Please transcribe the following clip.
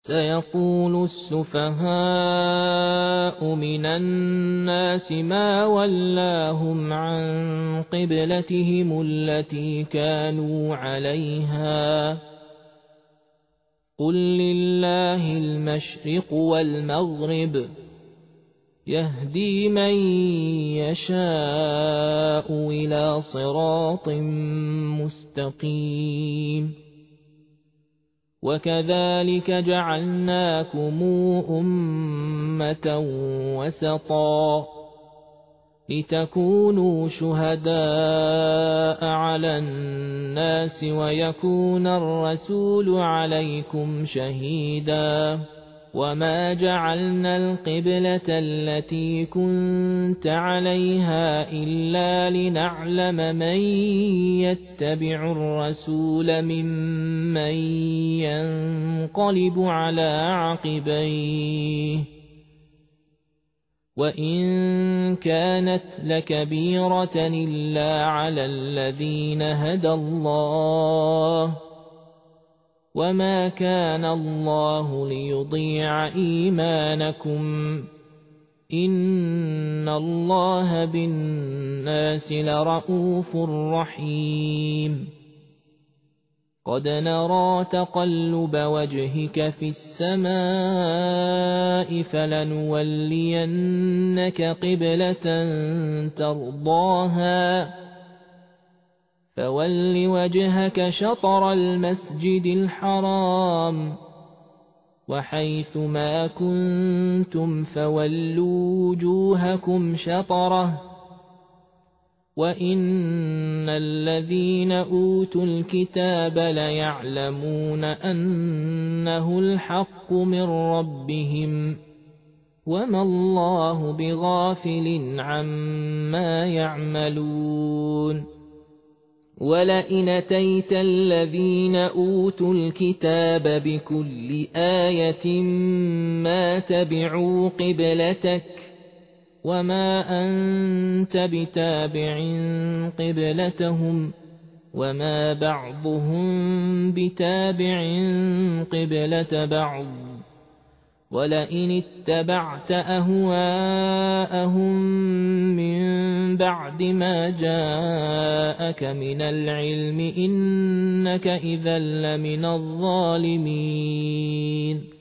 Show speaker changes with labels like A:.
A: سيقول السفهاء من الناس ما ولاهم عن قبلتهم التي كانوا عليها قل لله المشرق والمغرب يهدي من يشاء إلى صراط مستقيم وكذلك جعلناكم أمة وسطا لتكونوا شهداء على الناس ويكون الرسول عليكم شهيدا وما جعلنا القبلة التي كنت عليها إلا لنعلم من يتبع الرسول ممن ينقلب على عقبيه وإن كانت لكبيرة إلا على الذين هدى الله وما كان الله ليضيع إيمانكم إن الله بالناس لرءوف رحيم قد نرى تقلب وجهك في السماء فلنولينك قبلة ترضاها فول وجهك شطر المسجد الحرام وحيث ما كنتم فولوا وجوهكم شطره وإن الذين أوتوا الكتاب ليعلمون أنه الحق من ربهم وما الله بغافل عما يعملون ولئن أتيت الذين أوتوا الكتاب بكل آية ما تبعوا قبلتك وما أنت بتابع قبلتهم وما بعضهم بتابع قبلة بعض ولئن اتبعت أهواءهم من بعد ما جاءك من العلم إنك إذا لمن الظالمين